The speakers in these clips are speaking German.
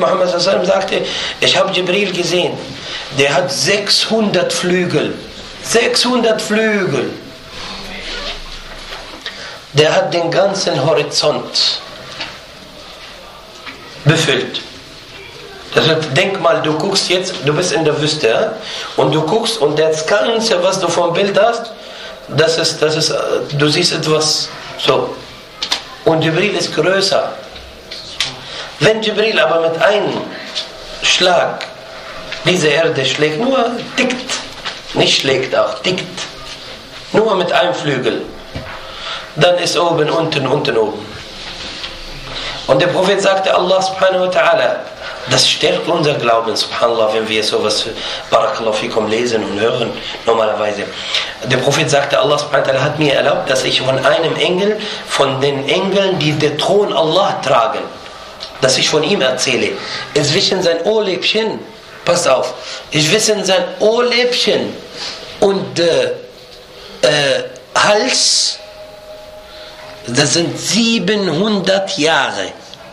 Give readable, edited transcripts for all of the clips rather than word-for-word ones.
Muhammad sagte, ich habe Jibril gesehen, der hat 600 Flügel. 600 Flügel. Der hat den ganzen Horizont befüllt. Das heißt, denk mal, du guckst jetzt, du bist in der Wüste, ja? Und du guckst und das Ganze, was du vom Bild hast, das ist, du siehst etwas so. Und Jibril ist größer. Wenn Jibril aber mit einem Schlag diese Erde schlägt, nur tickt, nicht schlägt auch, tickt, nur mit einem Flügel, dann ist oben, unten, oben. Und der Prophet sagte, Allah subhanahu wa ta'ala, das stärkt unser Glauben, subhanallah, wenn wir sowas, barakallahu fikum, lesen und hören, normalerweise. Der Prophet sagte, Allah subhanahu wa ta'ala hat mir erlaubt, dass ich von einem Engel, von den Engeln, die den Thron Allah tragen, dass ich von ihm erzähle. Zwischen sein Ohrläppchen, passt auf, zwischen sein Ohrläppchen und Hals, das sind 700 Jahre.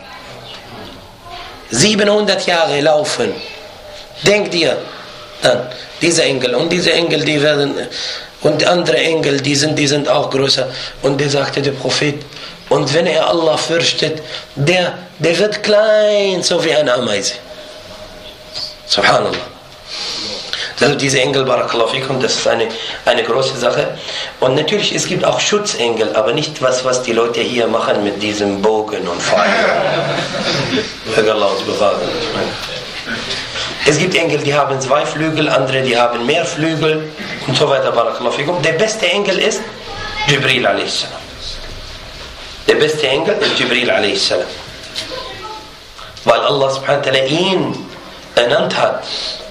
700 Jahre laufen. Denk dir dann, diese Engel und diese Engel, die werden, und andere Engel, die sind auch größer. Und der sagte der Prophet, und wenn er Allah fürchtet, der wird klein, so wie eine Ameise. Subhanallah. Also diese Engel, barakallahu fikum, das ist eine große Sache. Und natürlich, es gibt auch Schutzengel, aber nicht was die Leute hier machen mit diesem Bogen und Pfeil. Möge Allah uns bewahren. Es gibt Engel, die haben 2 Flügel, andere, die haben mehr Flügel und so weiter, barakallahu fikum. Der beste Engel ist Jibril a.s. Der beste Engel ist Jibril a.s. Weil Allah subhanahu wa ta'ala ihn ernannt hat.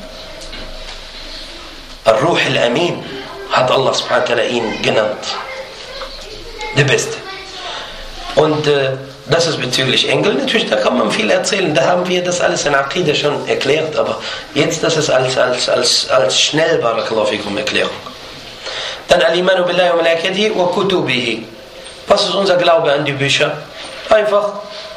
Ar-Ruh al-Amin hat Allah subhanahu wa ta'ala ihn genannt. Der Beste. Und das ist bezüglich Engel. Natürlich, da kann man viel erzählen. Da haben wir das alles in Aqidah schon erklärt. Aber jetzt, das ist als schnell, barakallahu fikum, Erklärung. Dann Al-Imanu billahi wa malaikatihi wa kutubihi. Was ist unser Glaube an die Bücher? Einfach.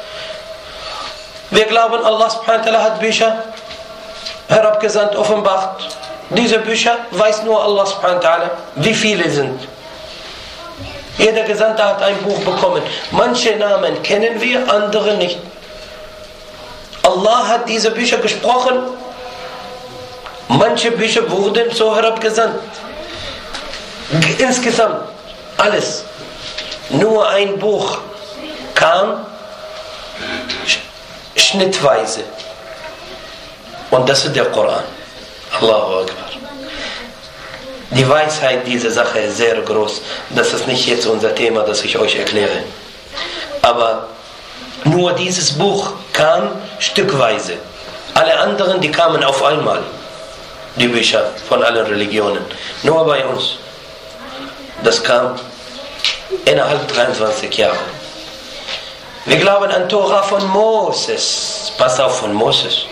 Wir glauben, Allah subhanahu wa ta'ala hat Bücher herabgesandt, offenbart. Diese Bücher weiß nur Allah subhanahu wa ta'ala, wie viele sind. Jeder Gesandte hat ein Buch bekommen. Manche Namen kennen wir, andere nicht. Allah hat diese Bücher gesprochen. Manche Bücher wurden so herabgesandt. Insgesamt alles. Nur ein Buch kam schnittweise. Und das ist der Koran. Allahu Akbar. Die Weisheit dieser Sache ist sehr groß. Das ist nicht jetzt unser Thema, das ich euch erkläre. Aber nur dieses Buch kam stückweise. Alle anderen, die kamen auf einmal. Die Bücher von allen Religionen. Nur bei uns. Das kam innerhalb 23 Jahre. Wir glauben an Tora von Moses. Pass auf, von Moses.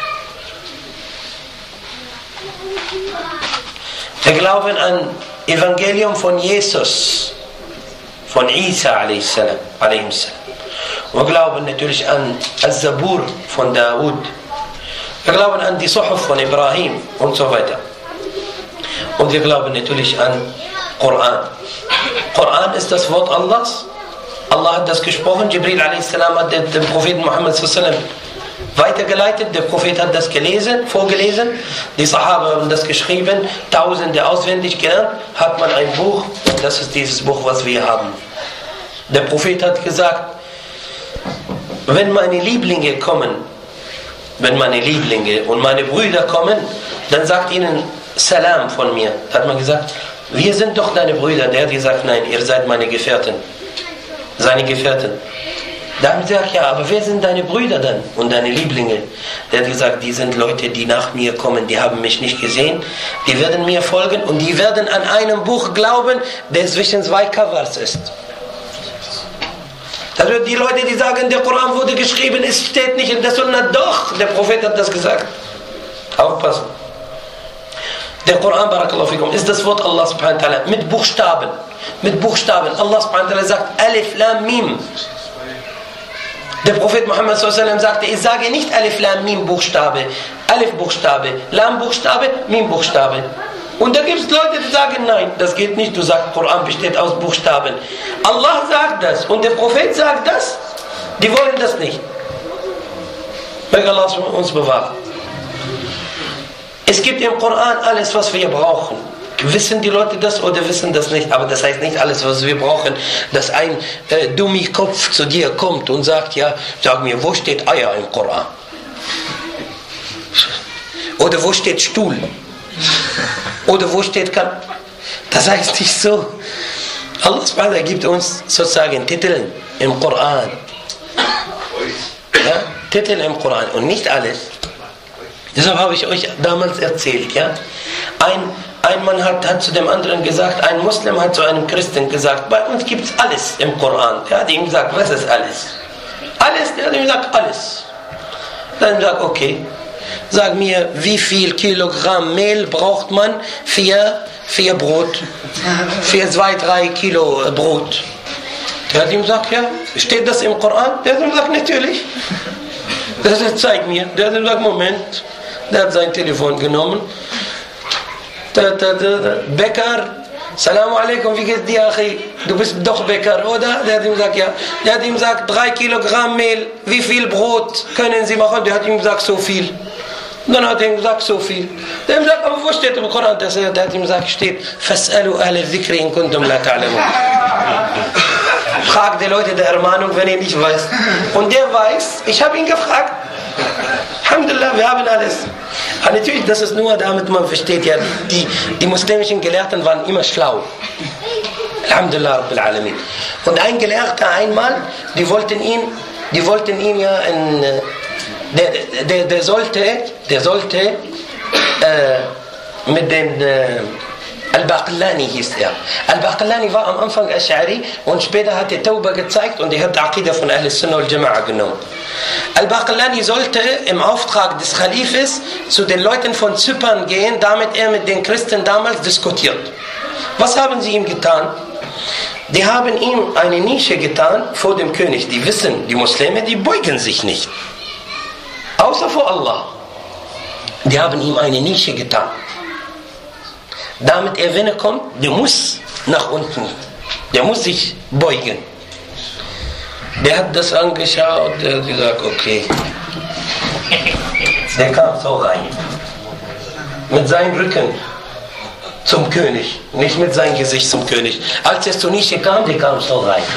Wir glauben an Evangelium von Jesus, von Isa a.s. Wir glauben natürlich an Al-Zabur von Daud. Wir glauben an die Suhuf von Ibrahim und so weiter. Und wir glauben natürlich an Koran. Koran ist das Wort Allahs. Allah hat das gesprochen. Jibril a.s. hat den Propheten Muhammad s.a.w. weitergeleitet, der Prophet hat das vorgelesen, die Sahaba haben das geschrieben, Tausende auswendig gelernt, hat man ein Buch, und das ist dieses Buch, was wir haben. Der Prophet hat gesagt, wenn meine Lieblinge kommen, wenn meine Lieblinge und meine Brüder kommen, dann sagt ihnen Salam von mir. Hat man gesagt, wir sind doch deine Brüder. Der hat gesagt, nein, ihr seid meine Gefährten. Seine Gefährten. Da haben sie gesagt, ja, aber wer sind deine Brüder dann und deine Lieblinge? Der hat gesagt, die sind Leute, die nach mir kommen, die haben mich nicht gesehen, die werden mir folgen und die werden an einem Buch glauben, der zwischen 2 Covers ist. Also die Leute, die sagen, der Koran wurde geschrieben, es steht nicht in der Sunna, doch, der Prophet hat das gesagt. Aufpassen. Der Koran, barakallahu fikum, ist das Wort Allah subhanahu wa ta'ala mit Buchstaben. Mit Buchstaben. Allah subhanahu wa ta'ala sagt Alif Lam Mim. Der Prophet Muhammad sagte, ich sage nicht Alif Lam Mim Buchstabe, Alif Buchstabe, Lam Buchstabe, Mim Buchstabe. Und da gibt es Leute, die sagen, nein, das geht nicht, du sagst, Koran besteht aus Buchstaben. Allah sagt das und der Prophet sagt das, die wollen das nicht. Möge Allah uns bewahren. Es gibt im Koran alles, was wir brauchen. Wissen die Leute das oder wissen das nicht? Aber das heißt nicht alles, was wir brauchen, dass ein Dummikopf zu dir kommt und sagt, ja, sag mir, wo steht Eier im Koran? Oder wo steht Stuhl? Oder wo steht Das heißt nicht so. Allah gibt uns sozusagen Titel im Koran. Ja? Titel im Koran und nicht alles. Deshalb habe ich euch damals erzählt, ja? Ein Mann hat zu dem anderen gesagt, ein Muslim hat zu einem Christen gesagt, bei uns gibt es alles im Koran. Er hat ihm gesagt, was ist alles? Alles? Er hat ihm gesagt, alles. Dann hat er gesagt, okay, sag mir, wie viel Kilogramm Mehl braucht man für Brot? Für 2-3 Kilo Brot. Der hat ihm gesagt, ja, steht das im Koran? Der hat ihm gesagt, natürlich. Der hat gesagt, zeig mir. Der hat ihm gesagt, Moment. Der hat sein Telefon genommen. Bäcker, Salam alaikum, wie geht's dir, Achi? Du bist doch Bäcker, oder? Der hat ihm gesagt, ja. Der hat ihm gesagt, 3 Kilogramm Mehl, wie viel Brot können Sie machen? Der hat ihm gesagt, so viel. Dann hat er ihm gesagt, so viel. Der hat ihm gesagt, aber wo steht im Koran? Der hat ihm gesagt, steht, Fas'alu ahla dhikri in kuntum la ta'lamun. Fragt die Leute der Ermahnung, wenn ihr nicht weißt. Und der weiß, ich habe ihn gefragt. Alhamdulillah, wir haben alles. Aber natürlich, das ist nur, damit man versteht, ja, die muslimischen Gelehrten waren immer schlau. Alhamdulillah, Rabbil Alamin. Und ein Gelehrter einmal, die wollten ihn ja der sollte mit den Al-Baqillani hieß er. Al-Baqillani war am Anfang Ash'ari und später hat er Tauba gezeigt und er hat die Aqida von Ahl Sunnah wal Jama'a genommen. Al-Baqillani sollte im Auftrag des Khalifes zu den Leuten von Zypern gehen, damit er mit den Christen damals diskutiert. Was haben sie ihm getan? Die haben ihm eine Nische getan vor dem König. Die wissen, die Muslime, die beugen sich nicht. Außer vor Allah. Die haben ihm eine Nische getan. Damit er, wenn er kommt, der muss nach unten. Der muss sich beugen. Der hat das angeschaut, der hat gesagt, okay. Der kam so rein. Mit seinem Rücken zum König. Nicht mit seinem Gesicht zum König. Als er zur Nische kam, der kam so rein.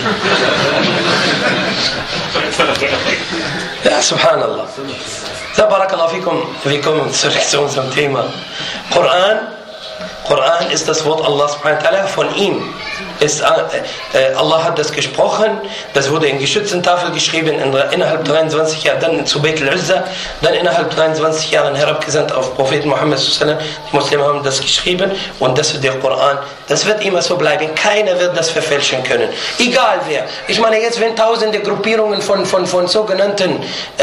Ja, subhanallah. So, barakallahu fikum. Wir kommen zurück zu unserem Thema. Koran ist das Wort Allah subhanahu wa ta'ala, von ihm. Allah hat das gesprochen, das wurde in geschützten Tafel geschrieben, innerhalb 23 Jahren, dann zu Beit al-Uzza, dann innerhalb 23 Jahren herabgesandt auf Prophet Muhammad sallallahu alaihi wasallam. Die Muslime haben das geschrieben und das ist der Koran. Das wird immer so bleiben, keiner wird das verfälschen können. Egal wer. Ich meine jetzt, wenn tausende Gruppierungen von sogenannten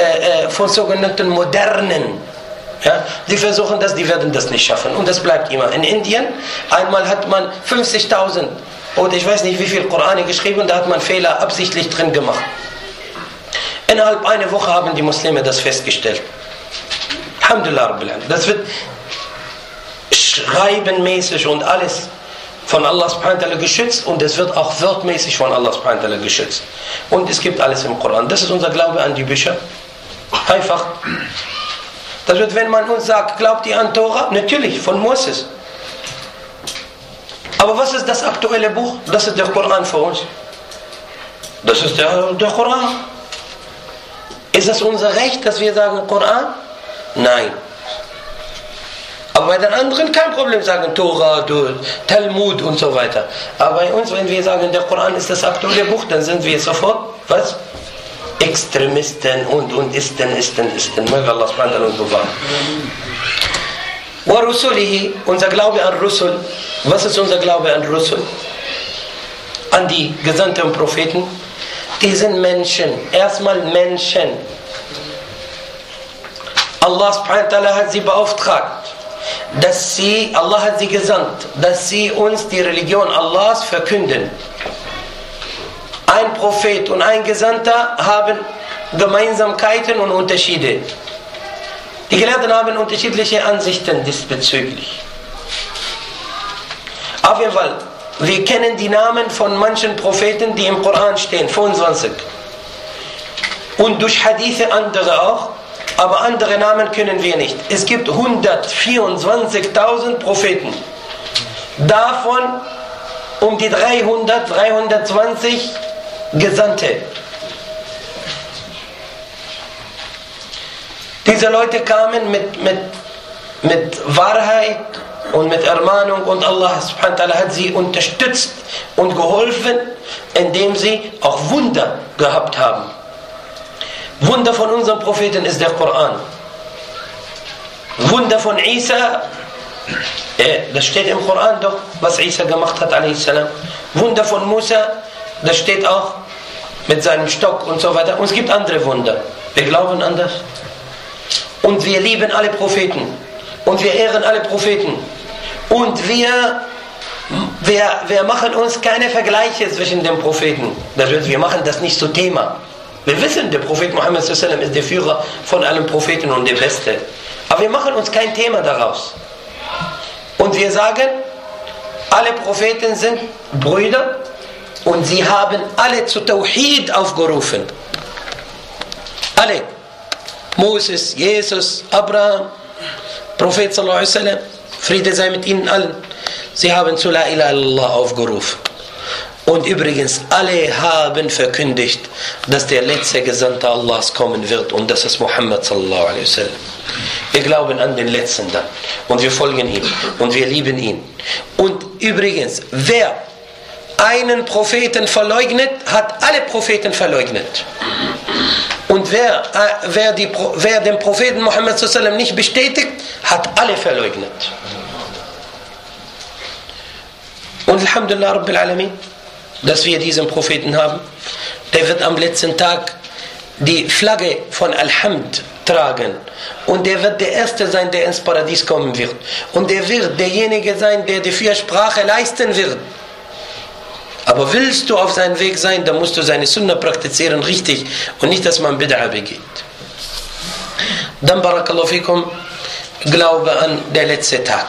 modernen, ja, die versuchen das, die werden das nicht schaffen. Und das bleibt immer. In Indien, einmal hat man 50.000 oder ich weiß nicht wie viel Korane geschrieben und da hat man Fehler absichtlich drin gemacht. Innerhalb einer Woche haben die Muslime das festgestellt. Alhamdulillah Rabbil Alamin. Das wird schreibenmäßig und alles von Allah subhanahu wa ta'ala geschützt und es wird auch wortmäßig von Allah subhanahu wa ta'ala geschützt. Und es gibt alles im Koran. Das ist unser Glaube an die Bücher. Einfach. Das wird, wenn man uns sagt, glaubt ihr an Tora? Natürlich, von Moses. Aber was ist das aktuelle Buch? Das ist der Koran für uns. Das ist der Koran. Ist das unser Recht, dass wir sagen Koran? Nein. Aber bei den anderen kein Problem sagen Tora, Talmud und so weiter. Aber bei uns, wenn wir sagen, der Koran ist das aktuelle Buch, dann sind wir sofort, was? Extremisten und Isten. Möge Allah subhanahu wa ta'ala. Wa rusulihi, unser Glaube an Rusul. Was ist unser Glaube an Rusul? An die gesandten Propheten. Die sind Menschen. Erstmal Menschen. Allah subhanahu wa ta'ala hat sie beauftragt, Allah hat sie gesandt, dass sie uns die Religion Allahs verkünden. Ein Prophet und ein Gesandter haben Gemeinsamkeiten und Unterschiede. Die Gelehrten haben unterschiedliche Ansichten diesbezüglich. Auf jeden Fall, wir kennen die Namen von manchen Propheten, die im Koran stehen, 25. Und durch Hadithe andere auch, aber andere Namen können wir nicht. Es gibt 124.000 Propheten. Davon um die 320 Gesandte. Diese Leute kamen mit Wahrheit und mit Ermahnung und Allah subhanahu wa ta'ala hat sie unterstützt und geholfen, indem sie auch Wunder gehabt haben. Wunder von unserem Propheten ist der Koran. Wunder von Isa, das steht im Koran doch, was Isa gemacht hat, a.s. Wunder von Musa, das steht auch mit seinem Stock und so weiter. Und es gibt andere Wunder. Wir glauben an das. Und wir lieben alle Propheten. Und wir ehren alle Propheten. Und wir machen uns keine Vergleiche zwischen den Propheten. Das heißt, wir machen das nicht zu Thema. Wir wissen, der Prophet Muhammad sallallahu alaihi wasallam ist der Führer von allen Propheten und der Beste. Aber wir machen uns kein Thema daraus. Und wir sagen, alle Propheten sind Brüder und sie haben alle zu Tawhid aufgerufen. Alle. Moses, Jesus, Abraham, Prophet sallallahu alaihi wasallam, Friede sei mit ihnen allen. Sie haben zu La ilaha illallah aufgerufen. Und übrigens, alle haben verkündigt, dass der letzte Gesandte Allahs kommen wird und das ist Muhammad sallallahu alaihi wasallam. Wir glauben an den Letzten dann und wir folgen ihm und wir lieben ihn. Und übrigens, wer einen Propheten verleugnet, hat alle Propheten verleugnet. Und wer den Propheten Muhammad sallallahu alaihi wasallam nicht bestätigt, hat alle verleugnet. Und Alhamdulillah Rabbil Alamin, dass wir diesen Propheten haben. Der wird am letzten Tag die Flagge von Al-Hamd tragen. Und der wird der Erste sein, der ins Paradies kommen wird. Und der wird derjenige sein, der die Fürsprache leisten wird. Aber willst du auf seinem Weg sein, dann musst du seine Sunna praktizieren, richtig. Und nicht, dass man Bid'a begeht. Dann, Barakallahu fikum, Glaube an den letzten Tag.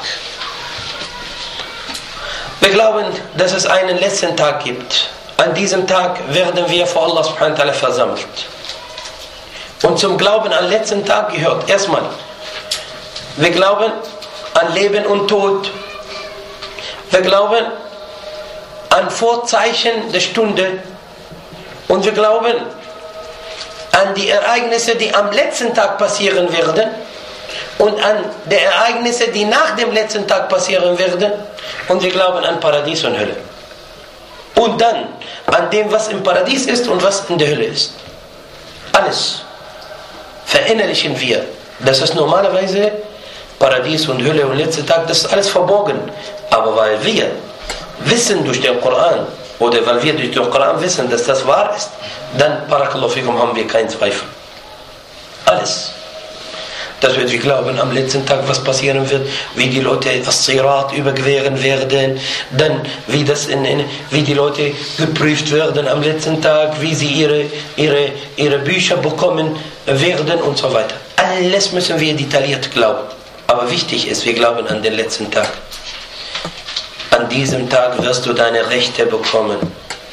Wir glauben, dass es einen letzten Tag gibt. An diesem Tag werden wir vor Allah subhanahu wa ta'ala versammelt. Und zum Glauben an den letzten Tag gehört erstmal, wir glauben an Leben und Tod. Wir glauben an Vorzeichen der Stunde. Und wir glauben an die Ereignisse, die am letzten Tag passieren werden. Und an die Ereignisse, die nach dem letzten Tag passieren werden. Und wir glauben an Paradies und Hölle. Und dann an dem, was im Paradies ist und was in der Hölle ist. Alles verinnerlichen wir. Das ist normalerweise Paradies und Hölle und letzter Tag, das ist alles verborgen. Aber weil wir wissen durch den Koran, oder weil wir durch den Koran wissen, dass das wahr ist, dann, Barakallahu fikum, haben wir keinen Zweifel. Alles. Das wird, wir glauben am letzten Tag, was passieren wird, wie die Leute das Sirat überqueren werden, dann wie die Leute geprüft werden am letzten Tag, wie sie ihre Bücher bekommen werden und so weiter. Alles müssen wir detailliert glauben. Aber wichtig ist, wir glauben an den letzten Tag. An diesem Tag wirst du deine Rechte bekommen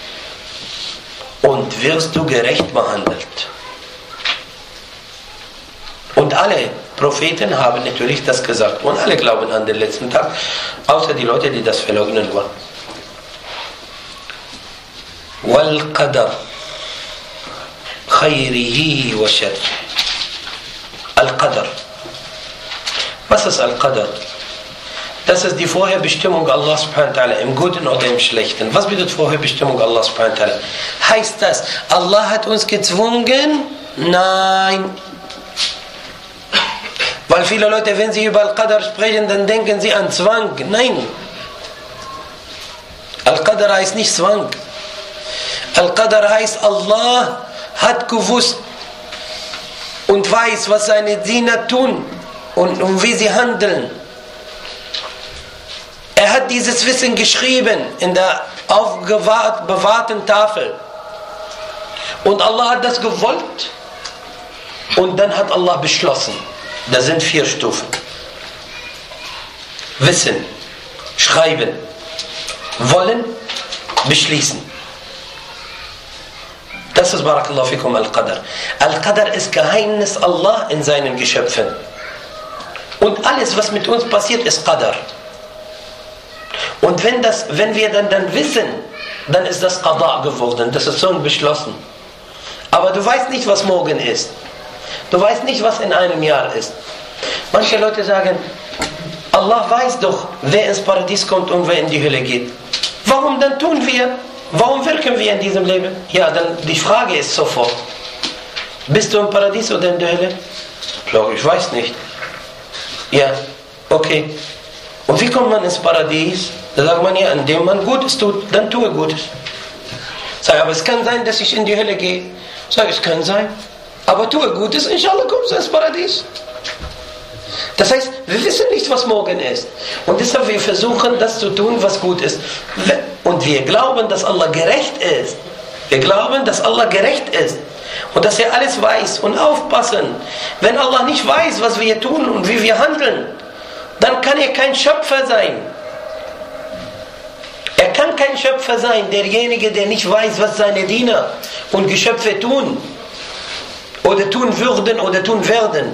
und wirst du gerecht behandelt. Und alle Propheten haben natürlich das gesagt. Und alle glauben an den letzten Tag, außer die Leute, die das verleugnen wollen. Wal Qadar khayrihi wa sharrihi. Al-Qadar. Was ist Al-Qadar? Das ist die Vorherbestimmung Allah subhanahu wa ta'ala, im Guten oder im Schlechten. Was bedeutet Vorherbestimmung Allah subhanahu wa ta'ala? Heißt das, Allah hat uns gezwungen? Nein. Weil viele Leute, wenn sie über Al-Qadar sprechen, dann denken sie an Zwang. Nein. Al-Qadar heißt nicht Zwang. Al-Qadar heißt, Allah hat gewusst und weiß, was seine Diener tun und wie sie handeln. Er hat dieses Wissen geschrieben in der bewahrten Tafel. Und Allah hat das gewollt Und dann hat Allah beschlossen, da sind 4 Stufen. Wissen, schreiben, wollen, beschließen. Das ist Barakallahu fikum Al-Qadar. Al-Qadar ist Geheimnis Allah in seinen Geschöpfen. Und alles, was mit uns passiert, ist Qadar. Und wenn wir dann wissen, dann ist das Qada geworden, das ist schon beschlossen. Aber du weißt nicht, was morgen ist. Du weißt nicht, was in einem Jahr ist. Manche Leute sagen, Allah weiß doch, wer ins Paradies kommt und wer in die Hölle geht. Warum dann tun wir? Warum wirken wir in diesem Leben? Ja, dann die Frage ist sofort, bist du im Paradies oder in der Hölle? Ich weiß nicht. Ja, okay. Und wie kommt man ins Paradies? Da sagt man ja, indem man Gutes tut, dann tue Gutes. Sag, aber es kann sein, dass ich in die Hölle gehe. Sag, es kann sein. Aber tue Gutes, inshallah kommst du ins Paradies. Das heißt, wir wissen nicht, was morgen ist. Und deshalb wir versuchen, das zu tun, was gut ist. Und wir glauben, dass Allah gerecht ist. Wir glauben, dass Allah gerecht ist. Und dass er alles weiß. Und aufpassen, wenn Allah nicht weiß, was wir tun und wie wir handeln, dann kann er kein Schöpfer sein. Er kann kein Schöpfer sein, derjenige, der nicht weiß, was seine Diener und Geschöpfe tun. Oder tun würden oder tun werden.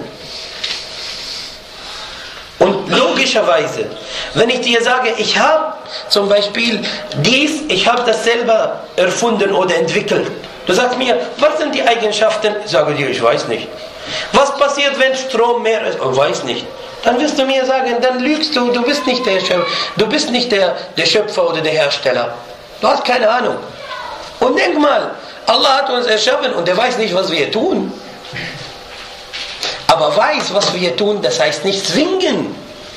Und logischerweise, wenn ich dir sage, ich habe zum Beispiel dies, ich habe das selber erfunden oder entwickelt. Du sagst mir, was sind die Eigenschaften? Ich sage dir, ich weiß nicht. Was passiert, wenn Strom mehr ist? Ich weiß nicht. Dann wirst du mir sagen, dann lügst du, du bist nicht der Schöpfer oder der Hersteller. Du hast keine Ahnung. Und denk mal, Allah hat uns erschaffen und er weiß nicht, was wir tun. Aber weiß, was wir tun, das heißt nicht zwingen.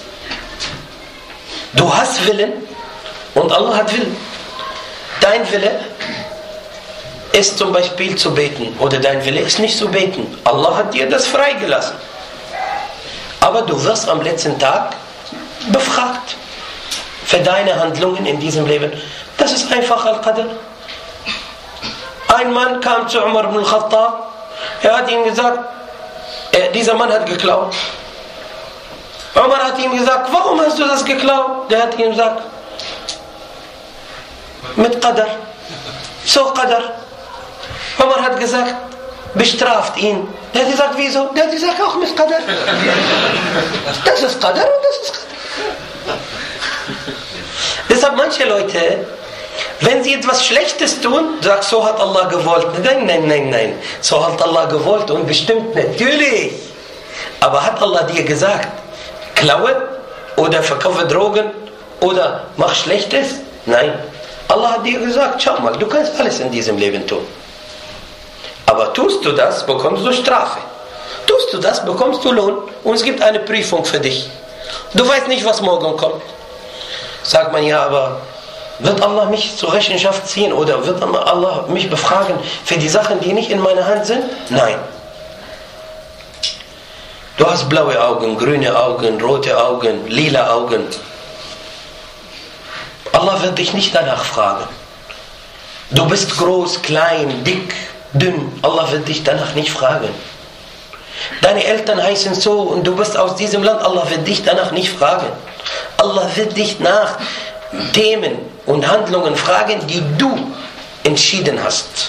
Du hast Willen und Allah hat Willen. Dein Wille ist zum Beispiel zu beten oder dein Wille ist nicht zu beten. Allah hat dir das freigelassen. Aber du wirst am letzten Tag befragt für deine Handlungen in diesem Leben. Das ist einfach Al-Qadr. Ein Mann kam zu Umar ibn al-Khattab. Er hat ihm gesagt, dieser Mann hat geklaut. Umar hat ihm gesagt, warum hast du das geklaut? Der hat ihm gesagt, mit Qadar. So Qadar. Umar hat gesagt, bestraft ihn. Der hat gesagt, wieso? Der hat gesagt, auch mit Qadar. Das ist Qadar und das ist Qadar. Deshalb manche Leute, wenn sie etwas Schlechtes tun, sagen, so hat Allah gewollt. Nein. So hat Allah gewollt und bestimmt natürlich. Aber hat Allah dir gesagt, klaue oder verkaufe Drogen oder mach Schlechtes? Nein. Allah hat dir gesagt, schau mal, du kannst alles in diesem Leben tun. Aber tust du das, bekommst du Strafe. Tust du das, bekommst du Lohn und es gibt eine Prüfung für dich. Du weißt nicht, was morgen kommt. Sagt man, ja, aber wird Allah mich zur Rechenschaft ziehen oder wird Allah mich befragen für die Sachen, die nicht in meiner Hand sind? Nein. Du hast blaue Augen, grüne Augen, rote Augen, lila Augen. Allah wird dich nicht danach fragen. Du bist groß, klein, dick, dünn. Allah wird dich danach nicht fragen. Deine Eltern heißen so und du bist aus diesem Land. Allah wird dich danach nicht fragen. Allah wird dich nach Themen und Handlungen fragen, die du entschieden hast.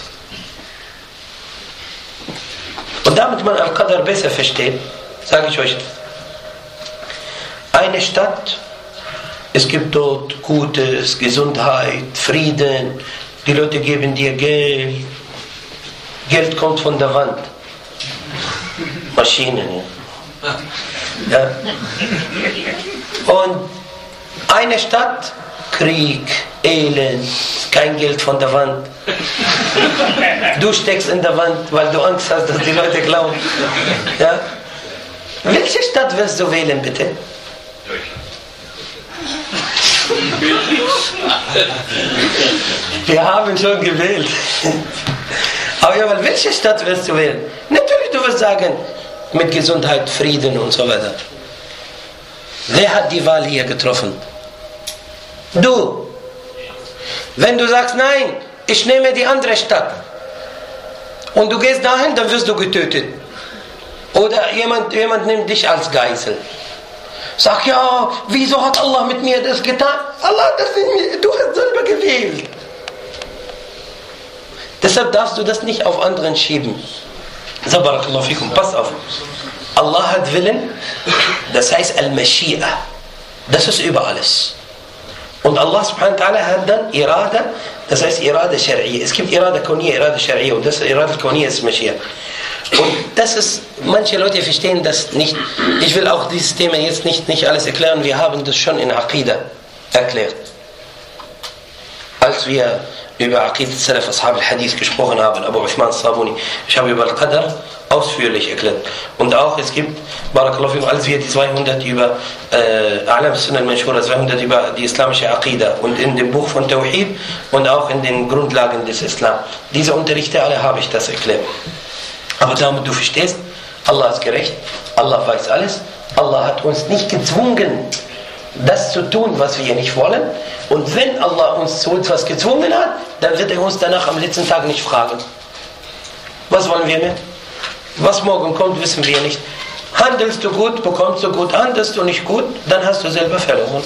Und damit man Al-Qadar besser versteht, sage ich euch, eine Stadt, es gibt dort Gutes, Gesundheit, Frieden, die Leute geben dir Geld, Geld kommt von der Wand, Maschinen, ja. Und eine Stadt, Krieg, Elend, kein Geld von der Wand. Du steckst in der Wand, weil du Angst hast, dass die Leute glauben. Ja? Welche Stadt wirst du wählen, bitte? Wir haben schon gewählt. Aber ja, welche Stadt wirst du wählen? Natürlich, du wirst sagen, mit Gesundheit, Frieden und so weiter. Wer hat die Wahl hier getroffen? Du. Wenn du sagst, nein, ich nehme die andere Stadt und du gehst dahin, dann wirst du getötet. Oder jemand nimmt dich als Geisel. Sag, ja, wieso hat Allah mit mir das getan? Allah hat das nicht mir, du hast selber gewählt. Deshalb darfst du das nicht auf anderen schieben. So, barakallahu fikum, pass auf. Allah hat Willen, das heißt Al-Mashi'a. Das ist über alles. Und Allah subhanahu wa ta'ala hat dann Irada, das heißt Irada Shar'iyya. Es gibt Irada Kawniyya, Irada Shar'iyya und das Irada Kawniyya ist Mashi'a. Und das ist, manche Leute verstehen das nicht. Ich will auch dieses Thema jetzt nicht alles erklären. Wir haben das schon in Aqidah erklärt. Als wir über Aqidat Salaf Ashab al-Hadith gesprochen haben, Abu Uthman Sabuni, ich habe über Al-Qadr ausführlich erklärt. Und auch es gibt, barakallahu fikum, als wir die 200 über A'lam Sunnah al-Manshura, 200 über die islamische Aqidah und in dem Buch von Tawhid und auch in den Grundlagen des Islam. Diese Unterrichte alle habe ich das erklärt. Aber damit du verstehst, Allah ist gerecht, Allah weiß alles, Allah hat uns nicht gezwungen, das zu tun, was wir nicht wollen. Und wenn Allah uns zu etwas gezwungen hat, dann wird er uns danach am letzten Tag nicht fragen. Was wollen wir mehr? Was morgen kommt, wissen wir nicht. Handelst du gut, bekommst du gut. Handelst du nicht gut, dann hast du selber verloren.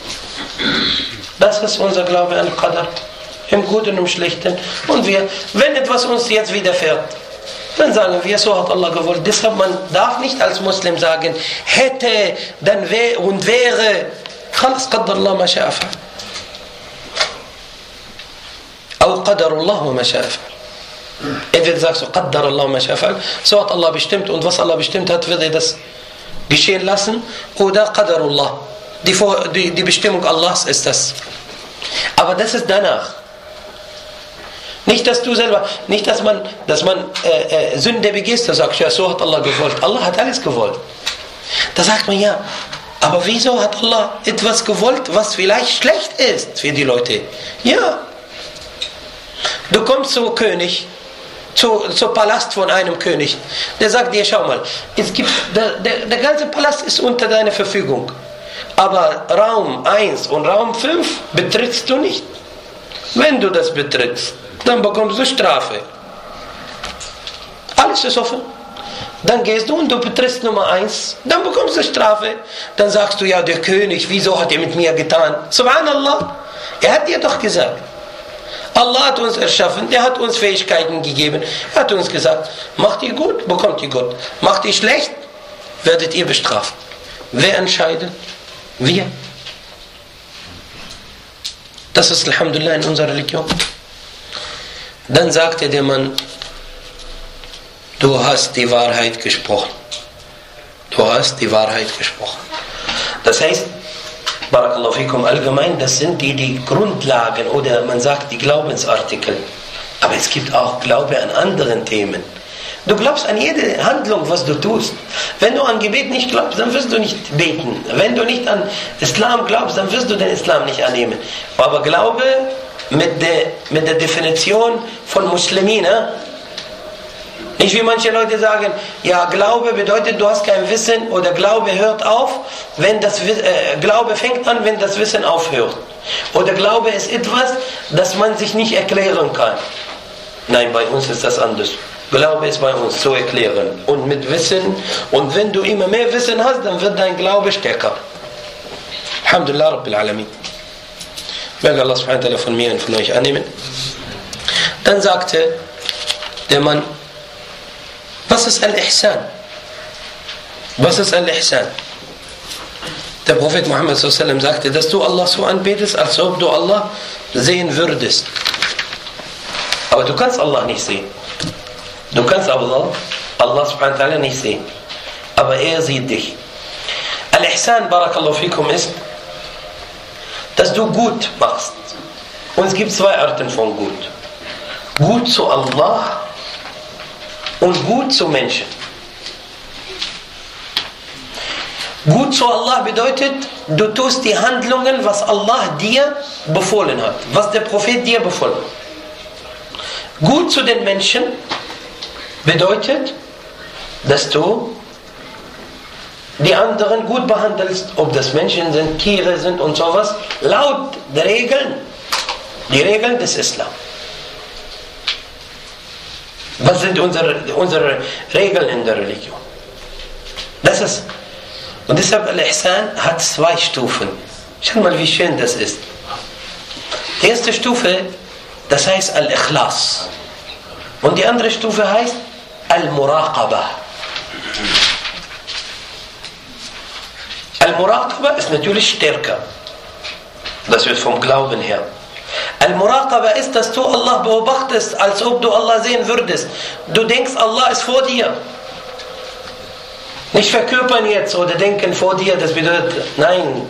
Das ist unser Glaube an Qadr. Im Guten und im Schlechten. Und wenn etwas uns jetzt widerfährt, dann sagen wir, so hat Allah gewollt. Deshalb, man darf nicht als Muslim sagen, hätte, dann wäre und wäre. خلاص قدر الله ما شاء فعل. أو قدر الله ما شاء فعل. Entweder sagst du, قدر الله ما شاء فعل. So hat Allah bestimmt und was Allah bestimmt hat, wird er das geschehen lassen. Oder قدر الله. Die Bestimmung Allahs ist das. Aber das ist danach. Nicht, dass du selber, nicht, dass man Sünde begehst, da sagst du, ja, so hat Allah gewollt. Allah hat alles gewollt. Da sagt man, ja, aber wieso hat Allah etwas gewollt, was vielleicht schlecht ist für die Leute? Ja. Du kommst zum König, zum Palast von einem König. Der sagt dir, schau mal, es gibt, der ganze Palast ist unter deiner Verfügung. Aber Raum 1 und Raum 5 betrittst du nicht. Wenn du das betrittst, dann bekommst du Strafe. Alles ist offen. Dann gehst du und du betrittst Nummer 1, dann bekommst du Strafe. Dann sagst du, ja, der König, wieso hat er mit mir getan? Subhanallah, er hat dir doch gesagt. Allah hat uns erschaffen, er hat uns Fähigkeiten gegeben. Er hat uns gesagt, macht ihr gut, bekommt ihr gut. Macht ihr schlecht, werdet ihr bestraft. Wer entscheidet? Wir. Das ist Alhamdulillah in unserer Religion. Dann sagte der Mann, du hast die Wahrheit gesprochen. Du hast die Wahrheit gesprochen. Das heißt, barakallahu fikum, allgemein, das sind die Grundlagen oder man sagt die Glaubensartikel. Aber es gibt auch Glaube an anderen Themen. Du glaubst an jede Handlung, was du tust. Wenn du an Gebet nicht glaubst, dann wirst du nicht beten. Wenn du nicht an Islam glaubst, dann wirst du den Islam nicht annehmen. Aber Glaube mit der Definition von Muslimina, nicht wie manche Leute sagen, ja, Glaube bedeutet, du hast kein Wissen oder Glaube hört auf, wenn Glaube fängt an, wenn das Wissen aufhört. Oder Glaube ist etwas, das man sich nicht erklären kann. Nein, bei uns ist das anders. Glaube ist bei uns zu erklären und mit Wissen. Und wenn du immer mehr Wissen hast, dann wird dein Glaube stärker. Alhamdulillah Rabbil Alamin. Möge Allah subhanahu wa ta'ala von mir und von euch annehmen. Dann sagte der Mann, was ist Al-Ihsan? Was ist Al-Ihsan? Der Prophet Muhammad sallallahu alaihi wasallam sagte, dass du Allah so anbetest, als ob du Allah sehen würdest. Aber du kannst Allah nicht sehen. Du kannst Allah subhanahu wa ta'ala nicht sehen. Aber er sieht dich. Al-Ihsan, barakallahu fikum, ist, dass du gut machst. Und es gibt zwei Arten von gut. Gut zu Allah und gut zu Menschen. Gut zu Allah bedeutet, du tust die Handlungen, was Allah dir befohlen hat, was der Prophet dir befohlen hat. Gut zu den Menschen bedeutet, dass du die anderen gut behandelst, ob das Menschen sind, Tiere sind und sowas, laut der Regeln, die Regeln des Islam. Was sind unsere Regeln in der Religion? Das ist. Und deshalb Al-Ihsan hat 2 Stufen. Schau mal, wie schön das ist. Die erste Stufe, das heißt Al-Ikhlas. Und die andere Stufe heißt Al-Muraqaba. Al-Muraqaba ist natürlich stärker. Das wird vom Glauben her. Al-Muraqaba ist, dass du Allah beobachtest, als ob du Allah sehen würdest. Du denkst, Allah ist vor dir. Nicht verkörpern jetzt oder denken vor dir, das bedeutet, nein.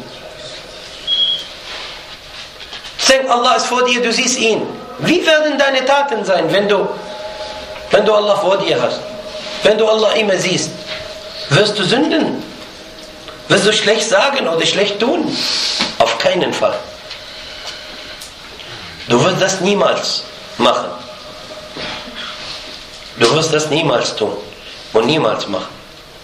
Denk, Allah ist vor dir, du siehst ihn. Wie werden deine Taten sein, wenn du Allah vor dir hast? Wenn du Allah immer siehst? Wirst du sünden? Wirst du schlecht sagen oder schlecht tun? Auf keinen Fall. Du wirst das niemals machen. Du wirst das niemals tun und niemals machen.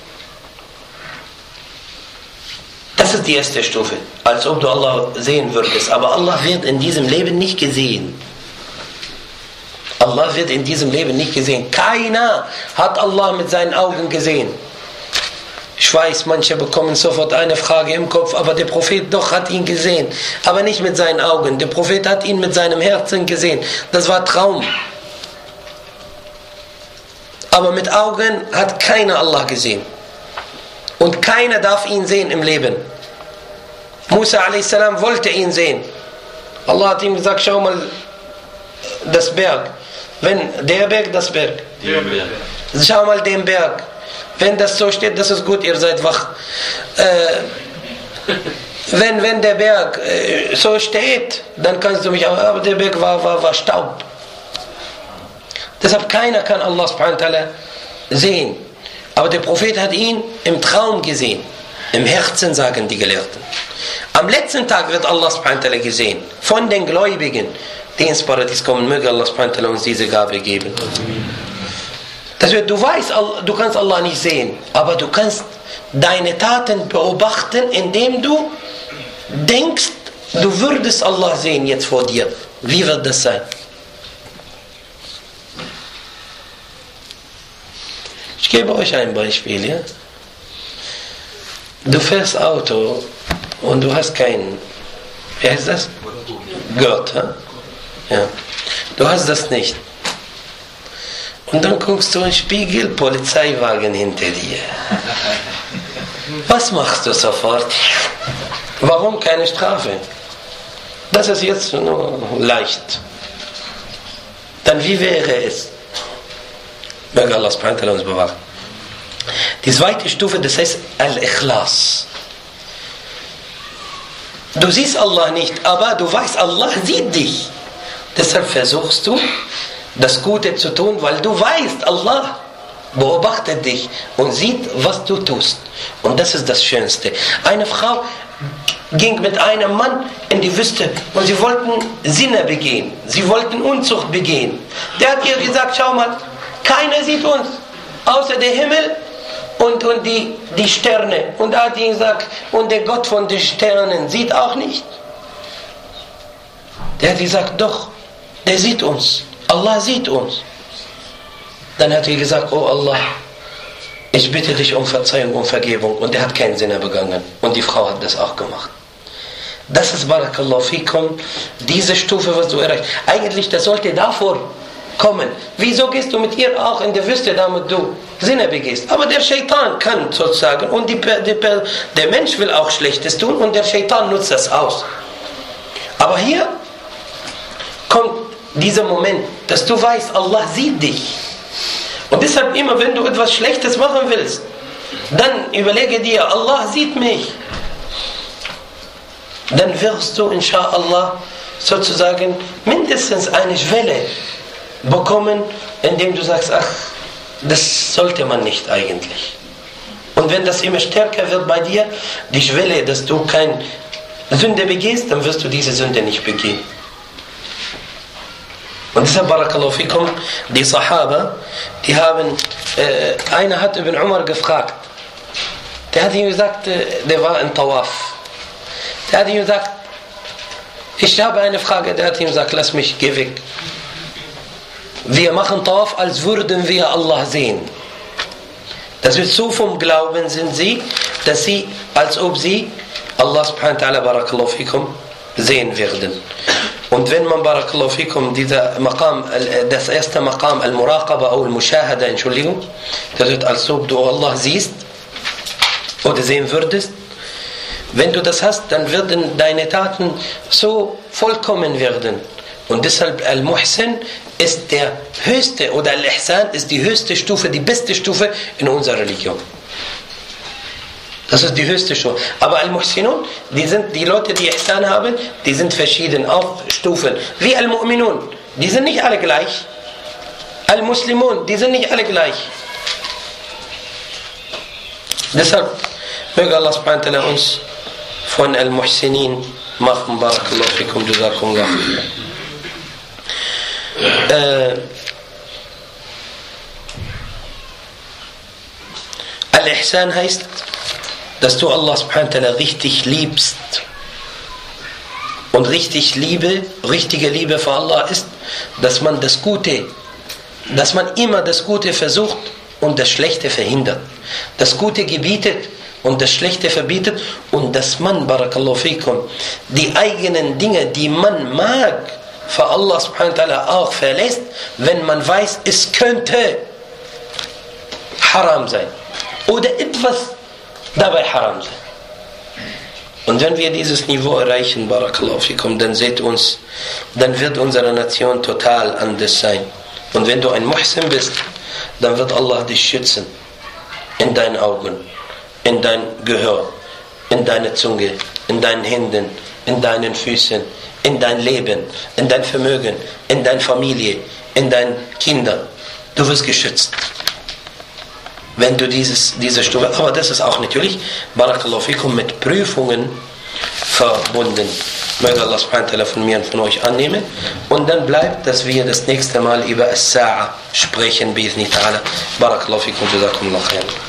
Das ist die erste Stufe, als ob du Allah sehen würdest. Aber Allah wird in diesem Leben nicht gesehen. Allah wird in diesem Leben nicht gesehen. Keiner hat Allah mit seinen Augen gesehen. Ich weiß, manche bekommen sofort eine Frage im Kopf, aber der Prophet doch hat ihn gesehen. Aber nicht mit seinen Augen. Der Prophet hat ihn mit seinem Herzen gesehen. Das war Traum. Aber mit Augen hat keiner Allah gesehen. Und keiner darf ihn sehen im Leben. Musa a.s. wollte ihn sehen. Allah hat ihm gesagt, schau mal das Berg. Wenn der Berg, das Berg. Schau mal den Berg. Wenn das so steht, das ist gut, ihr seid wach. Wenn der Berg so steht, dann kannst du mich auch, aber der Berg war Staub. Deshalb keiner kann Allah subhanahu wa ta'ala sehen. Aber der Prophet hat ihn im Traum gesehen. Im Herzen, sagen die Gelehrten. Am letzten Tag wird Allah subhanahu wa ta'ala gesehen. Von den Gläubigen, die ins Paradies kommen. Möge Allah subhanahu wa ta'ala uns diese Gabe geben. Das heißt, du weißt, du kannst Allah nicht sehen. Aber du kannst deine Taten beobachten, indem du denkst, du würdest Allah sehen jetzt vor dir. Wie wird das sein? Ich gebe euch ein Beispiel. Ja? Du fährst Auto und du hast keinen, wie heißt das? Gurt. Ja? Du hast das nicht. Und dann guckst du in den Spiegel, Polizeiwagen hinter dir. Was machst du sofort? Warum keine Strafe? Das ist jetzt nur leicht. Dann wie wäre es? Möge Allah subhanahu wa ta'ala uns bewahren. Die zweite Stufe, das heißt Al-Ikhlas. Du siehst Allah nicht, aber du weißt, Allah sieht dich. Deshalb versuchst du, das Gute zu tun, weil du weißt, Allah beobachtet dich und sieht, was du tust. Und das ist das Schönste. Eine Frau ging mit einem Mann in die Wüste und sie wollten Sinne begehen. Sie wollten Unzucht begehen. Der hat ihr gesagt, schau mal, keiner sieht uns, außer der Himmel und die Sterne. Und er hat ihm gesagt, und der Gott von den Sternen sieht auch nicht. Der hat gesagt, doch, der sieht uns. Allah sieht uns. Dann hat er gesagt, oh Allah, ich bitte dich um Verzeihung, um Vergebung. Und er hat keinen Sinne begangen. Und die Frau hat das auch gemacht. Das ist Barakallahu fikum, diese Stufe, was du erreichst. Eigentlich, das sollte davor kommen. Wieso gehst du mit ihr auch in der Wüste, damit du Sinne begehst? Aber der Shaitan kann sozusagen, und der Mensch will auch Schlechtes tun, und der Shaitan nutzt das aus. Aber hier kommt dieser Moment, dass du weißt, Allah sieht dich. Und deshalb immer, wenn du etwas Schlechtes machen willst, dann überlege dir, Allah sieht mich. Dann wirst du, inshallah, sozusagen mindestens eine Schwelle bekommen, indem du sagst, ach, das sollte man nicht eigentlich. Und wenn das immer stärker wird bei dir, die Schwelle, dass du keine Sünde begehst, dann wirst du diese Sünde nicht begehen. Und deshalb, Barakallahu fikum, die Sahaba, die haben, einer hat Ibn Umar gefragt, der hat ihm gesagt, der war in Tawaf, der hat ihm gesagt, ich habe eine Frage, der hat ihm gesagt, lass mich, geh weg. Wir machen Tawaf, als würden wir Allah sehen. Das wird so vom Glauben sind sie, dass sie, als ob sie Allah subhanahu wa ta'ala barakallahu fikum sehen werden. Und wenn man barakallahu fikum dieser Maqam, das erste Maqam al-Muraqaba oder al-Mushahada, Entschuldigung, das wird, als ob du Allah siehst oder sehen würdest. Wenn du das hast, dann werden deine Taten so vollkommen werden. Und deshalb Al-Muhsin ist der höchste, oder Al-Ihsan ist die höchste Stufe, die beste Stufe in unserer Religion. Das ist die höchste Stufe. Aber Al-Muhsinun, die Leute, die Ihsan haben, die sind verschieden auf Stufen. Wie Al-Mu'minun, die sind nicht alle gleich. Al-Muslimun, die sind nicht alle gleich. Deshalb möge Allah subhanahu wa ta'ala uns von Al-Muhsinin machen. Barakallahu fikum, jazakumullah. Al-Ihsan heißt, dass du Allah subhanahu wa ta'ala richtig liebst. Und richtige Liebe für Allah ist, dass man immer das Gute versucht und das Schlechte verhindert. Das Gute gebietet und das Schlechte verbietet, und dass man, barakallahu fikum, die eigenen Dinge, die man mag, für Allah subhanahu wa ta'ala auch verlässt, wenn man weiß, es könnte haram sein oder etwas dabei haram sein. Und wenn wir dieses Niveau erreichen, barakallahu fikum, dann seht uns, dann wird unsere Nation total anders sein. Und wenn du ein Muhsin bist, dann wird Allah dich schützen in deinen Augen, in dein Gehör, in deiner Zunge, in deinen Händen, in deinen Füßen, in dein Leben, in dein Vermögen, in deine Familie, in deine Kinder. Du wirst geschützt. Wenn du diese Stufe, aber das ist auch natürlich, barakallahu fikum, mit Prüfungen verbunden. Möge Allah subhanahu wa ta'ala von mir und von euch annehmen. Und dann bleibt, dass wir das nächste Mal über As-Sa'a sprechen, bi'idhni ta'ala. Barakallahu fikum, jazakumullah khairan.